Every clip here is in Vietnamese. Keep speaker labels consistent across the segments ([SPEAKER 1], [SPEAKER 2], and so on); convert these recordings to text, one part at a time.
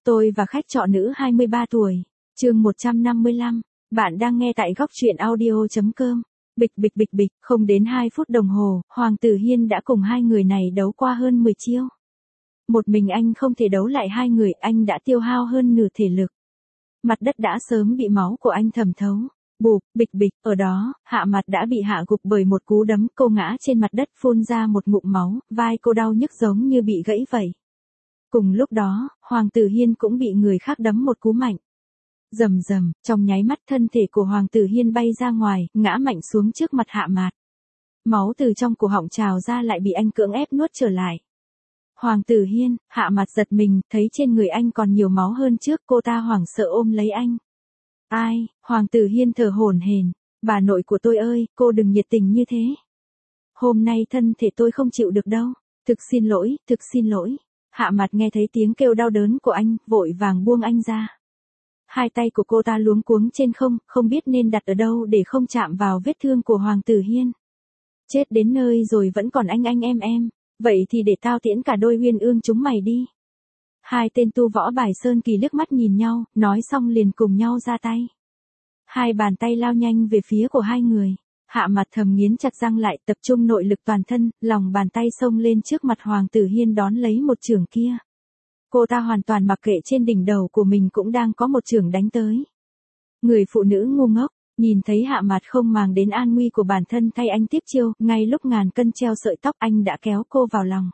[SPEAKER 1] Tôi và khách trọ nữ 23 tuổi. Chương 155. Bạn đang nghe tại góc truyện audio.com. Bịch bịch bịch bịch, không đến 2 phút đồng hồ, Hoàng Tử Hiên đã cùng hai người này đấu qua hơn 10 chiêu. Một mình anh không thể đấu lại hai người, anh đã tiêu hao hơn nửa thể lực. Mặt đất đã sớm bị máu của anh thẩm thấu. Bụp, bịch bịch, ở đó, Hạ Mặt đã bị hạ gục bởi một cú đấm, cô ngã trên mặt đất phun ra một ngụm máu, vai cô đau nhức giống như bị gãy vậy. Cùng lúc đó, Hoàng Tử Hiên cũng bị người khác đấm một cú mạnh. Rầm rầm, trong nháy mắt thân thể của Hoàng Tử Hiên bay ra ngoài, ngã mạnh xuống trước mặt Hạ Mạt. Máu từ trong cổ họng trào ra lại bị anh cưỡng ép nuốt trở lại. Hoàng Tử Hiên, Hạ Mạt giật mình, thấy trên người anh còn nhiều máu hơn trước, cô ta hoảng sợ ôm lấy anh. Ai, Hoàng Tử Hiên thở hổn hển, bà nội của tôi ơi, cô đừng nhiệt tình như thế. Hôm nay thân thể tôi không chịu được đâu, thực xin lỗi, thực xin lỗi. Hạ Mặt nghe thấy tiếng kêu đau đớn của anh, vội vàng buông anh ra. Hai tay của cô ta luống cuống trên không biết nên đặt ở đâu để không chạm vào vết thương của Hoàng Tử Hiên. Chết đến nơi rồi vẫn còn anh em, vậy thì để tao tiễn cả đôi uyên ương chúng mày đi. Hai tên tu võ bài sơn kỳ liếc mắt nhìn nhau, nói xong liền cùng nhau ra tay. Hai bàn tay lao nhanh về phía của hai người. Hạ Mặt thầm nghiến chặt răng lại, tập trung nội lực toàn thân, lòng bàn tay xông lên trước mặt Hoàng Tử Hiên đón lấy một chưởng kia. Cô ta hoàn toàn mặc kệ trên đỉnh đầu của mình cũng đang có một chưởng đánh tới. Người phụ nữ ngu ngốc, nhìn thấy Hạ Mặt không màng đến an nguy của bản thân thay anh tiếp chiêu, ngay lúc ngàn cân treo sợi tóc anh đã kéo cô vào lòng.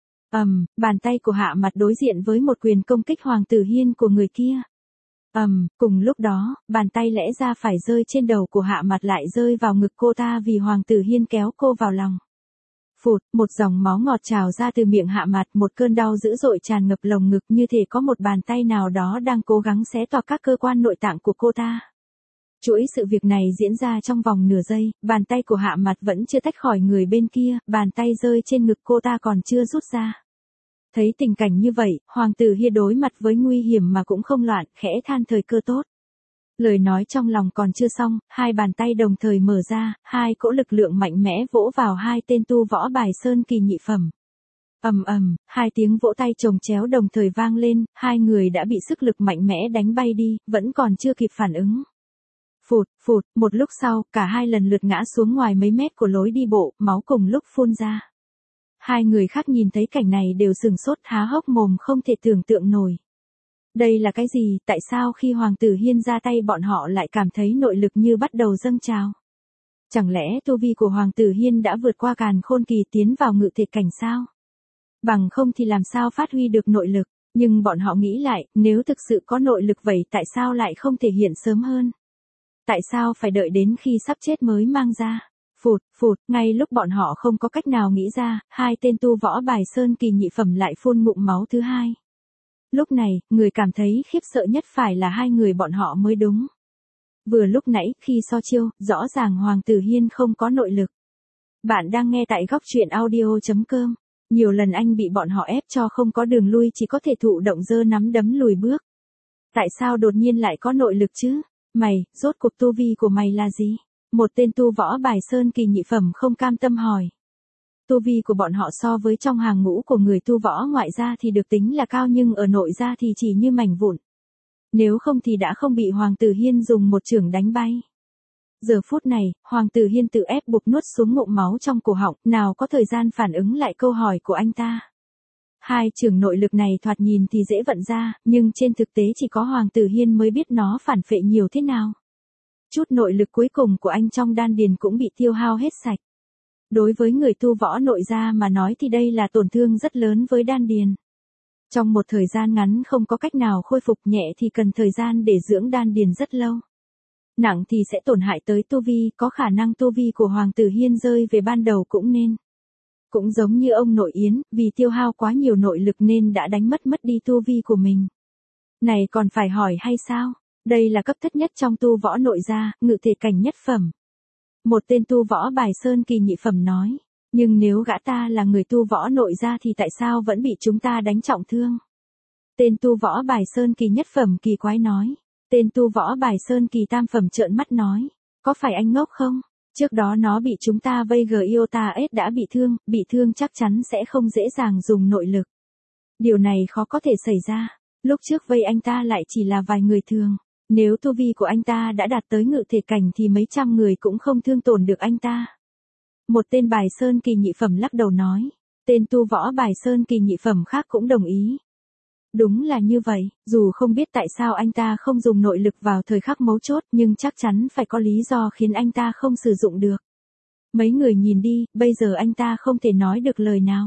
[SPEAKER 1] Bàn tay của Hạ Mặt đối diện với một quyền công kích Hoàng Tử Hiên của người kia. Cùng lúc đó, bàn tay lẽ ra phải rơi trên đầu của Hạ Mặt lại rơi vào ngực cô ta vì Hoàng Tử Hiên kéo cô vào lòng. Phụt, một dòng máu ngọt trào ra từ miệng Hạ Mặt, một cơn đau dữ dội tràn ngập lồng ngực như thể có một bàn tay nào đó đang cố gắng xé toạc các cơ quan nội tạng của cô ta. Chuỗi sự việc này diễn ra trong vòng nửa giây, bàn tay của Hạ Mặt vẫn chưa tách khỏi người bên kia, bàn tay rơi trên ngực cô ta còn chưa rút ra. Thấy tình cảnh như vậy, Hoàng Tử Hiên đối mặt với nguy hiểm mà cũng không loạn, khẽ than thời cơ tốt. Lời nói trong lòng còn chưa xong, hai bàn tay đồng thời mở ra, hai cỗ lực lượng mạnh mẽ vỗ vào hai tên tu võ bài sơn kỳ nhị phẩm. Hai tiếng vỗ tay chồng chéo đồng thời vang lên, hai người đã bị sức lực mạnh mẽ đánh bay đi, vẫn còn chưa kịp phản ứng. Phụt, một lúc sau, cả hai lần lượt ngã xuống ngoài mấy mét của lối đi bộ, máu cùng lúc phun ra. Hai người khác nhìn thấy cảnh này đều sừng sốt há hốc mồm không thể tưởng tượng nổi. Đây là cái gì, tại sao khi Hoàng Tử Hiên ra tay bọn họ lại cảm thấy nội lực như bắt đầu dâng trào? Chẳng lẽ tu vi của Hoàng Tử Hiên đã vượt qua càn khôn kỳ tiến vào ngự thể cảnh sao? Bằng không thì làm sao phát huy được nội lực, nhưng bọn họ nghĩ lại, nếu thực sự có nội lực vậy tại sao lại không thể hiện sớm hơn? Tại sao phải đợi đến khi sắp chết mới mang ra? Phụt, ngay lúc bọn họ không có cách nào nghĩ ra, hai tên tu võ bài sơn kỳ nhị phẩm lại phun ngụm máu thứ hai. Lúc này, người cảm thấy khiếp sợ nhất phải là hai người bọn họ mới đúng. Vừa lúc nãy, khi so chiêu, rõ ràng Hoàng Tử Hiên không có nội lực. Bạn đang nghe tại góc truyện audio.com. Nhiều lần anh bị bọn họ ép cho không có đường lui, chỉ có thể thụ động giơ nắm đấm lùi bước. Tại sao đột nhiên lại có nội lực chứ? Mày, rốt cuộc tu vi của mày là gì? Một tên tu võ bài sơn kỳ nhị phẩm không cam tâm hỏi. Tu vi của bọn họ so với trong hàng ngũ của người tu võ ngoại gia thì được tính là cao, nhưng ở nội gia thì chỉ như mảnh vụn. Nếu không thì đã không bị Hoàng Tử Hiên dùng một chưởng đánh bay. Giờ phút này, Hoàng Tử Hiên tự ép buộc nuốt xuống ngụm máu trong cổ họng, nào có thời gian phản ứng lại câu hỏi của anh ta. Hai chưởng nội lực này thoạt nhìn thì dễ vận ra, nhưng trên thực tế chỉ có Hoàng Tử Hiên mới biết nó phản phệ nhiều thế nào. Chút nội lực cuối cùng của anh trong đan điền cũng bị tiêu hao hết sạch. Đối với người tu võ nội gia mà nói thì đây là tổn thương rất lớn với đan điền. Trong một thời gian ngắn không có cách nào khôi phục, nhẹ thì cần thời gian để dưỡng đan điền rất lâu. Nặng thì sẽ tổn hại tới tu vi, có khả năng tu vi của Hoàng Tử Hiên rơi về ban đầu cũng nên. Cũng giống như ông nội Yến, vì tiêu hao quá nhiều nội lực nên đã đánh mất đi tu vi của mình. Này còn phải hỏi hay sao? Đây là cấp thấp nhất trong tu võ nội gia, ngự thể cảnh nhất phẩm. Một tên tu võ bài sơn kỳ nhị phẩm nói, nhưng nếu gã ta là người tu võ nội gia thì tại sao vẫn bị chúng ta đánh trọng thương? Tên tu võ bài sơn kỳ nhất phẩm kỳ quái nói. Tên tu võ bài sơn kỳ tam phẩm trợn mắt nói, có phải anh ngốc không? Trước đó nó bị chúng ta vây Iota S đã bị thương chắc chắn sẽ không dễ dàng dùng nội lực. Điều này khó có thể xảy ra. Lúc trước vây anh ta lại chỉ là vài người thường. Nếu tu vi của anh ta đã đạt tới ngự thể cảnh thì mấy trăm người cũng không thương tổn được anh ta. Một tên bài sơn kỳ nhị phẩm lắc đầu nói. Tên tu võ bài sơn kỳ nhị phẩm khác cũng đồng ý. Đúng là như vậy, dù không biết tại sao anh ta không dùng nội lực vào thời khắc mấu chốt nhưng chắc chắn phải có lý do khiến anh ta không sử dụng được. Mấy người nhìn đi, bây giờ anh ta không thể nói được lời nào.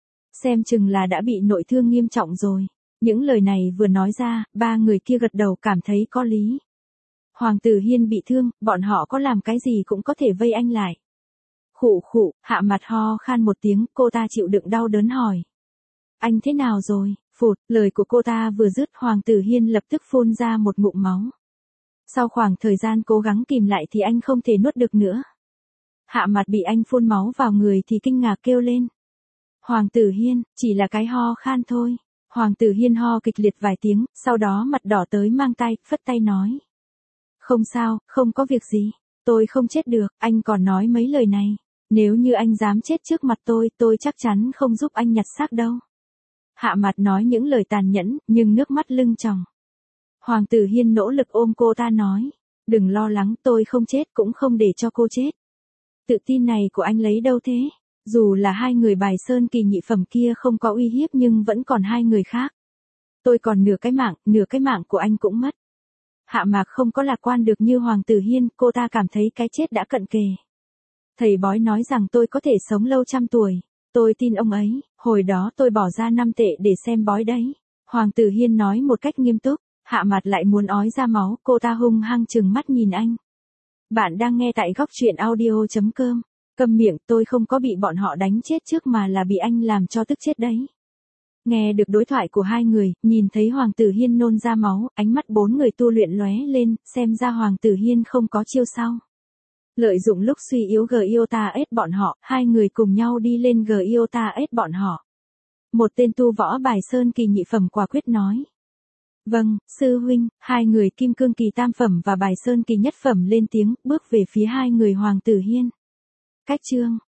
[SPEAKER 1] Xem chừng là đã bị nội thương nghiêm trọng rồi. Những lời này vừa nói ra, ba người kia gật đầu cảm thấy có lý. Hoàng tử Hiên bị thương, bọn họ có làm cái gì cũng có thể vây anh lại. Khụ khụ, Hạ Mặt ho khan một tiếng, cô ta chịu đựng đau đớn hỏi. Anh thế nào rồi? Phụt, lời của cô ta vừa dứt Hoàng tử Hiên lập tức phun ra một ngụm máu. Sau khoảng thời gian cố gắng kìm lại thì anh không thể nuốt được nữa. Hạ Mặt bị anh phun máu vào người thì kinh ngạc kêu lên. Hoàng tử Hiên, chỉ là cái ho khan thôi. Hoàng tử Hiên ho kịch liệt vài tiếng, sau đó mặt đỏ tới mang tay, phất tay nói. Không sao, không có việc gì, tôi không chết được, anh còn nói mấy lời này. Nếu như anh dám chết trước mặt tôi chắc chắn không giúp anh nhặt xác đâu. Hạ Mặt nói những lời tàn nhẫn, nhưng nước mắt lưng tròng. Hoàng tử Hiên nỗ lực ôm cô ta nói. Đừng lo lắng, tôi không chết cũng không để cho cô chết. Tự tin này của anh lấy đâu thế? Dù là hai người bài sơn kỳ nhị phẩm kia không có uy hiếp nhưng vẫn còn hai người khác. Tôi còn nửa cái mạng của anh cũng mất. Hạ Mạc không có lạc quan được như Hoàng tử Hiên, cô ta cảm thấy cái chết đã cận kề. Thầy bói nói rằng tôi có thể sống lâu trăm tuổi. Tôi tin ông ấy, hồi đó tôi bỏ ra 5 tệ để xem bói đấy. Hoàng tử Hiên nói một cách nghiêm túc, Hạ Mặt lại muốn ói ra máu, cô ta hung hăng trừng mắt nhìn anh. Bạn đang nghe tại góc truyện audio.com. Câm miệng, tôi không có bị bọn họ đánh chết trước mà là bị anh làm cho tức chết đấy. Nghe được đối thoại của hai người, nhìn thấy Hoàng tử Hiên nôn ra máu, ánh mắt bốn người tu luyện lóe lên, xem ra Hoàng tử Hiên không có chiêu sau. Lợi dụng lúc suy yếu Giota ết bọn họ, hai người cùng nhau đi lên Giota ết bọn họ. Một tên tu võ bài sơn kỳ nhị phẩm quả quyết nói. Vâng, sư huynh, hai người kim cương kỳ tam phẩm và bài sơn kỳ nhất phẩm lên tiếng, bước về phía hai người Hoàng tử Hiên. Cách chương